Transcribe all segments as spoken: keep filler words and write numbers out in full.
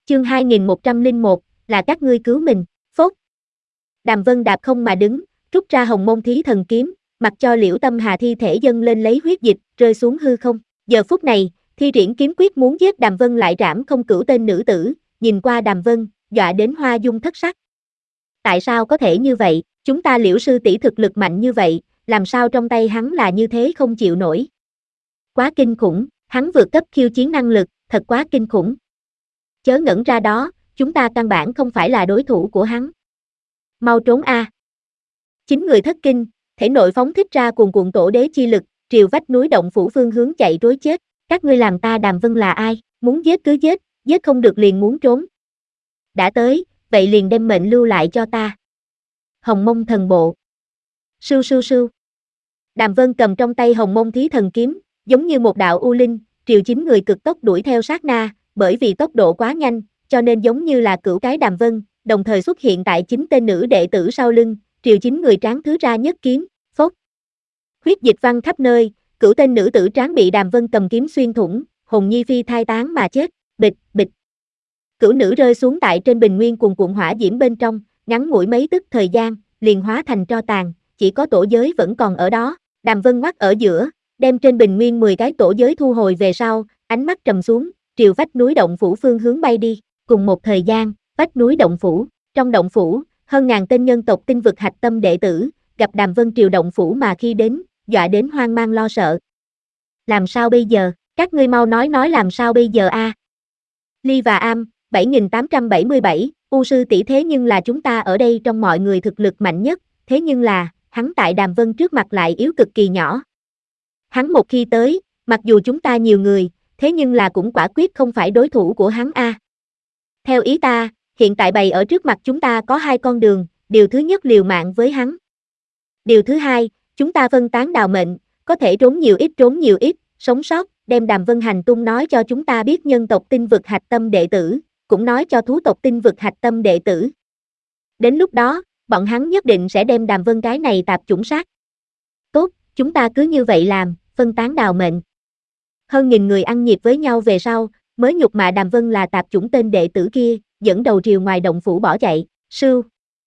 Chương hai nghìn một trăm lẻ một, là các ngươi cứu mình. Phốt. Đàm Vân đạp không mà đứng, rút ra Hồng Môn Thí Thần Kiếm, mặc cho Liễu Tâm Hà thi thể dâng lên lấy huyết dịch, rơi xuống hư không. Giờ phút này, thi triển kiếm quyết muốn giết Đàm Vân lại trảm không cửu tên nữ tử, nhìn qua Đàm Vân, dọa đến hoa dung thất sắc. Tại sao có thể như vậy? Chúng ta Liễu sư tỷ thực lực mạnh như vậy, làm sao trong tay hắn là như thế không chịu nổi? Quá kinh khủng, hắn vượt cấp khiêu chiến năng lực, thật quá kinh khủng. Chớ ngẩn ra đó, chúng ta căn bản không phải là đối thủ của hắn. Mau trốn a! Chín người thất kinh, thể nội phóng thích ra cuồn cuộn tổ đế chi lực, triều vách núi động phủ phương hướng chạy trối chết. Các ngươi làm ta Đàm Vân là ai? Muốn giết cứ giết, giết không được liền muốn trốn. Đã tới, vậy liền đem mệnh lưu lại cho ta. Hồng Mông Thần Bộ. Sưu sưu sưu. Đàm Vân cầm trong tay Hồng Mông Thí Thần Kiếm, giống như một đạo u linh, triều chín người cực tốc đuổi theo sát na, bởi vì tốc độ quá nhanh, cho nên giống như là cửu cái Đàm Vân, đồng thời xuất hiện tại chín tên nữ đệ tử sau lưng, triều chín người tráng thứ ra nhất kiếm, phốt. Huyết dịch văng khắp nơi, cửu tên nữ tử tráng bị Đàm Vân cầm kiếm xuyên thủng, hồn nhi phi thai tán mà chết, bịch, bịch. Cửu nữ rơi xuống tại trên bình nguyên cuồn cuộn hỏa diễm bên trong, ngắn ngủi mấy tức thời gian, liền hóa thành tro tàn, chỉ có tổ giới vẫn còn ở đó. Đàm Vân ngoắt ở giữa, đem trên bình nguyên mười cái tổ giới thu hồi về sau, ánh mắt trầm xuống, triều vách núi động phủ phương hướng bay đi. Cùng một thời gian, vách núi động phủ, trong động phủ, hơn ngàn tên nhân tộc tinh vực hạch tâm đệ tử, gặp Đàm Vân triều động phủ mà khi đến, dọa đến hoang mang lo sợ. Làm sao bây giờ? Các ngươi mau nói nói làm sao bây giờ a? À? Ly và Am, bảy nghìn tám trăm bảy mươi bảy, U sư tỷ thế nhưng là chúng ta ở đây trong mọi người thực lực mạnh nhất, thế nhưng là, hắn tại Đàm Vân trước mặt lại yếu cực kỳ nhỏ. Hắn một khi tới, mặc dù chúng ta nhiều người, thế nhưng là cũng quả quyết không phải đối thủ của hắn a. À. Theo ý ta, hiện tại bày ở trước mặt chúng ta có hai con đường, điều thứ nhất liều mạng với hắn. Điều thứ hai, chúng ta phân tán đào mệnh, có thể trốn nhiều ít trốn nhiều ít, sống sót, đem Đàm Vân hành tung nói cho chúng ta biết nhân tộc tinh vực hạch tâm đệ tử, cũng nói cho thú tộc tinh vực hạch tâm đệ tử. Đến lúc đó, bọn hắn nhất định sẽ đem Đàm Vân cái này tạp chủng sát. Tốt, chúng ta cứ như vậy làm, phân tán đào mệnh. Hơn nghìn người ăn nhịp với nhau về sau, mới nhục mạ Đàm Vân là tạp chủng tên đệ tử kia, dẫn đầu triều ngoài động phủ bỏ chạy, sưu.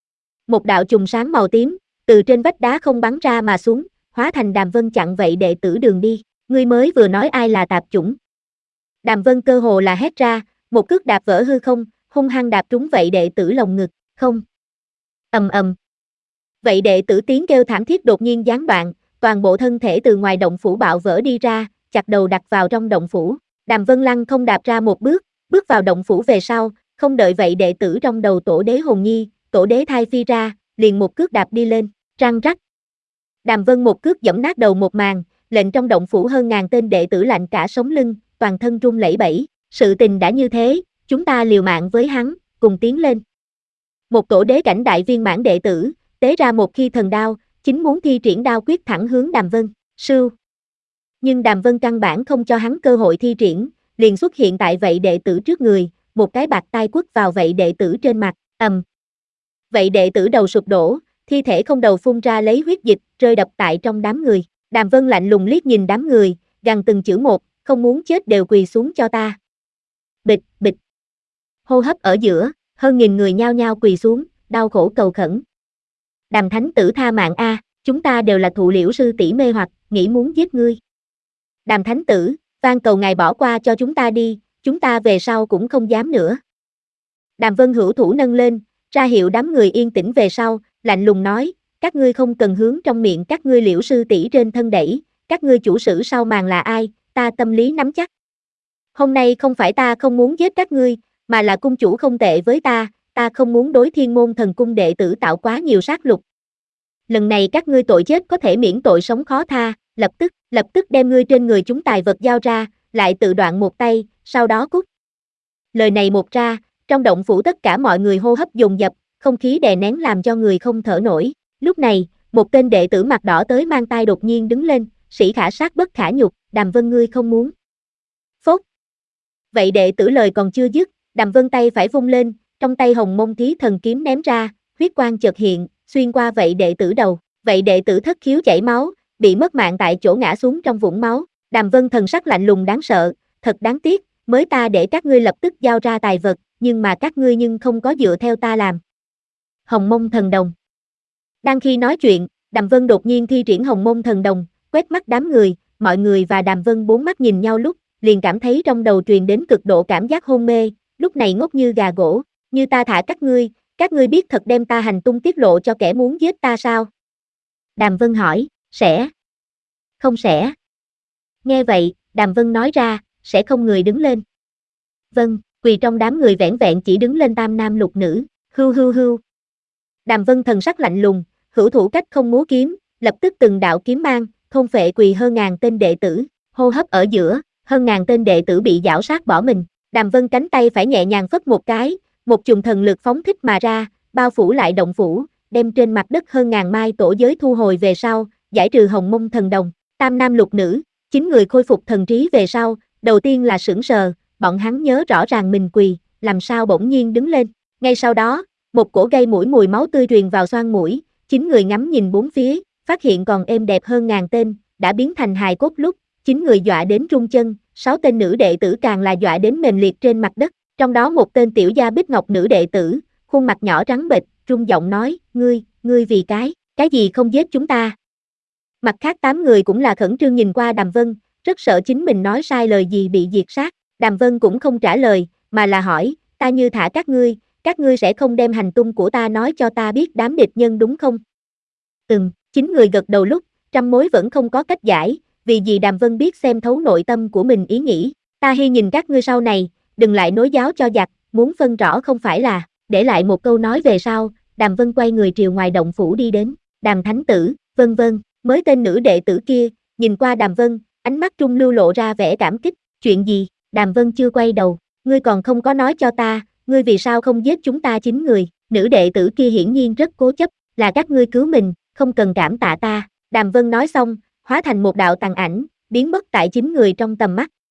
Một đạo chùm sáng màu tím, từ trên vách đá không bắn ra mà xuống, hóa thành Đàm Vân chặn vậy đệ tử đường đi, ngươi mới vừa nói ai là tạp chủng. Đàm Vân cơ hồ là hét ra, một cước đạp vỡ hư không, hung hăng đạp trúng vậy đệ tử lồng ngực, không. Ầm ầm. Vậy đệ tử tiếng kêu thảm thiết đột nhiên gián đoạn, toàn bộ thân thể từ ngoài động phủ bạo vỡ đi ra, chặt đầu đặt vào trong động phủ. Đàm Vân lăng không đạp ra một bước, bước vào động phủ về sau, không đợi vậy đệ tử trong đầu tổ đế hồn nhi, tổ đế thai phi ra, liền một cước đạp đi lên, răng rắc. Đàm Vân một cước giẫm nát đầu một màn, lệnh trong động phủ hơn ngàn tên đệ tử lạnh cả sống lưng, toàn thân run lẩy bẩy. Sự tình đã như thế, chúng ta liều mạng với hắn, cùng tiến lên. Một tổ đế cảnh đại viên mãn đệ tử, tế ra một khi thần đao, chính muốn thi triển đao quyết thẳng hướng Đàm Vân, sưu. Nhưng Đàm Vân căn bản không cho hắn cơ hội thi triển, liền xuất hiện tại vậy đệ tử trước người, một cái bạt tai quất vào vậy đệ tử trên mặt, ầm. Vậy đệ tử đầu sụp đổ, thi thể không đầu phun ra lấy huyết dịch, rơi đập tại trong đám người. Đàm Vân lạnh lùng liếc nhìn đám người, gằn từng chữ một, không muốn chết đều quỳ xuống cho ta. Bịch, bịch. Hô hấp ở giữa, hơn nghìn người nhao nhao quỳ xuống, đau khổ cầu khẩn. Đàm thánh tử tha mạng a, chúng ta đều là thụ Liễu sư tỷ mê hoặc, nghĩ muốn giết ngươi. Đàm thánh tử, van cầu ngài bỏ qua cho chúng ta đi, chúng ta về sau cũng không dám nữa. Đàm Vân hữu thủ nâng lên, ra hiệu đám người yên tĩnh về sau, lạnh lùng nói, các ngươi không cần hướng trong miệng các ngươi Liễu sư tỷ trên thân đẩy, các ngươi chủ sử sau màn là ai, ta tâm lý nắm chắc. Hôm nay không phải ta không muốn giết các ngươi, mà là cung chủ không tệ với ta, ta không muốn đối Thiên Môn Thần Cung đệ tử tạo quá nhiều sát lục. Lần này các ngươi tội chết có thể miễn tội sống khó tha, lập tức, lập tức đem ngươi trên người chúng tài vật giao ra, lại tự đoạn một tay, sau đó cút. Lời này một ra, trong động phủ tất cả mọi người hô hấp dồn dập, không khí đè nén làm cho người không thở nổi. Lúc này, một tên đệ tử mặt đỏ tới mang tai đột nhiên đứng lên, sĩ khả sát bất khả nhục, Đàm Vân ngươi không muốn. Phốt. Vậy đệ tử lời còn chưa dứt, Đàm Vân tay phải vung lên, trong tay Hồng Mông Thí Thần Kiếm ném ra, huyết quang chợt hiện, xuyên qua vậy đệ tử đầu. Vậy đệ tử thất khiếu chảy máu, bị mất mạng tại chỗ ngã xuống trong vũng máu. Đàm Vân thần sắc lạnh lùng đáng sợ, thật đáng tiếc, mới ta để các ngươi lập tức giao ra tài vật, nhưng mà các ngươi nhưng không có dựa theo ta làm. Hồng Mông Thần Đồng. Đang khi nói chuyện, Đàm Vân đột nhiên thi triển Hồng Mông Thần Đồng, quét mắt đám người, mọi người và Đàm Vân bốn mắt nhìn nhau lúc, liền cảm thấy trong đầu truyền đến cực độ cảm giác hôn mê, lúc này ngốc như gà gỗ, như ta thả các ngươi, các ngươi biết thật đem ta hành tung tiết lộ cho kẻ muốn giết ta sao? Đàm Vân hỏi, sẽ. Không sẽ. Nghe vậy, Đàm Vân nói ra, sẽ không người đứng lên. Vâng, quỳ trong đám người vẻn vẹn chỉ đứng lên tam nam lục nữ, hưu hưu hưu. Đàm Vân thần sắc lạnh lùng, hữu thủ cách không múa kiếm, lập tức từng đạo kiếm mang, thôn phệ quỳ hơn ngàn tên đệ tử, hô hấp ở giữa, hơn ngàn tên đệ tử bị giảo sát bỏ mình. Đàm Vân cánh tay phải nhẹ nhàng phất một cái, một chùm thần lực phóng thích mà ra, bao phủ lại động phủ, đem trên mặt đất hơn ngàn mai tổ giới thu hồi về sau, giải trừ Hồng Mông Thần Đồng. Tam nam lục nữ, chín người khôi phục thần trí về sau, đầu tiên là sững sờ, bọn hắn nhớ rõ ràng mình quỳ, làm sao bỗng nhiên đứng lên. Ngay sau đó, một cổ gây mũi mùi máu tươi truyền vào xoang mũi, chín người ngắm nhìn bốn phía, phát hiện còn êm đẹp hơn ngàn tên, đã biến thành hài cốt lúc, chín người dọa đến rung chân, sáu tên nữ đệ tử càng là dọa đến mềm liệt trên mặt đất, trong đó một tên tiểu gia bích ngọc nữ đệ tử, khuôn mặt nhỏ trắng bệch, run giọng nói, ngươi, ngươi vì cái, cái gì không giết chúng ta. Mặt khác tám người cũng là khẩn trương nhìn qua Đàm Vân, rất sợ chính mình nói sai lời gì bị diệt sát. Đàm Vân cũng không trả lời, mà là hỏi, ta như thả các ngươi, các ngươi sẽ không đem hành tung của ta nói cho ta biết đám địch nhân đúng không? Ừm, chín người gật đầu lúc, trăm mối vẫn không có cách giải, vì gì Đàm Vân biết xem thấu nội tâm của mình ý nghĩ. Ta hy nhìn các ngươi sau này, đừng lại nối giáo cho giặc, muốn phân rõ không phải là, để lại một câu nói về sau, Đàm Vân quay người triều ngoài động phủ đi đến, Đàm Thánh Tử, vân vân, mới tên nữ đệ tử kia, nhìn qua Đàm Vân, ánh mắt trung lưu lộ ra vẻ cảm kích, chuyện gì, Đàm Vân chưa quay đầu, ngươi còn không có nói cho ta, ngươi vì sao không giết chúng ta chín người, nữ đệ tử kia hiển nhiên rất cố chấp, là các ngươi cứu mình, không cần cảm tạ ta, Đàm Vân nói xong, hóa thành một đạo tàn ảnh, biến mất tại chín người trong tầm mắt.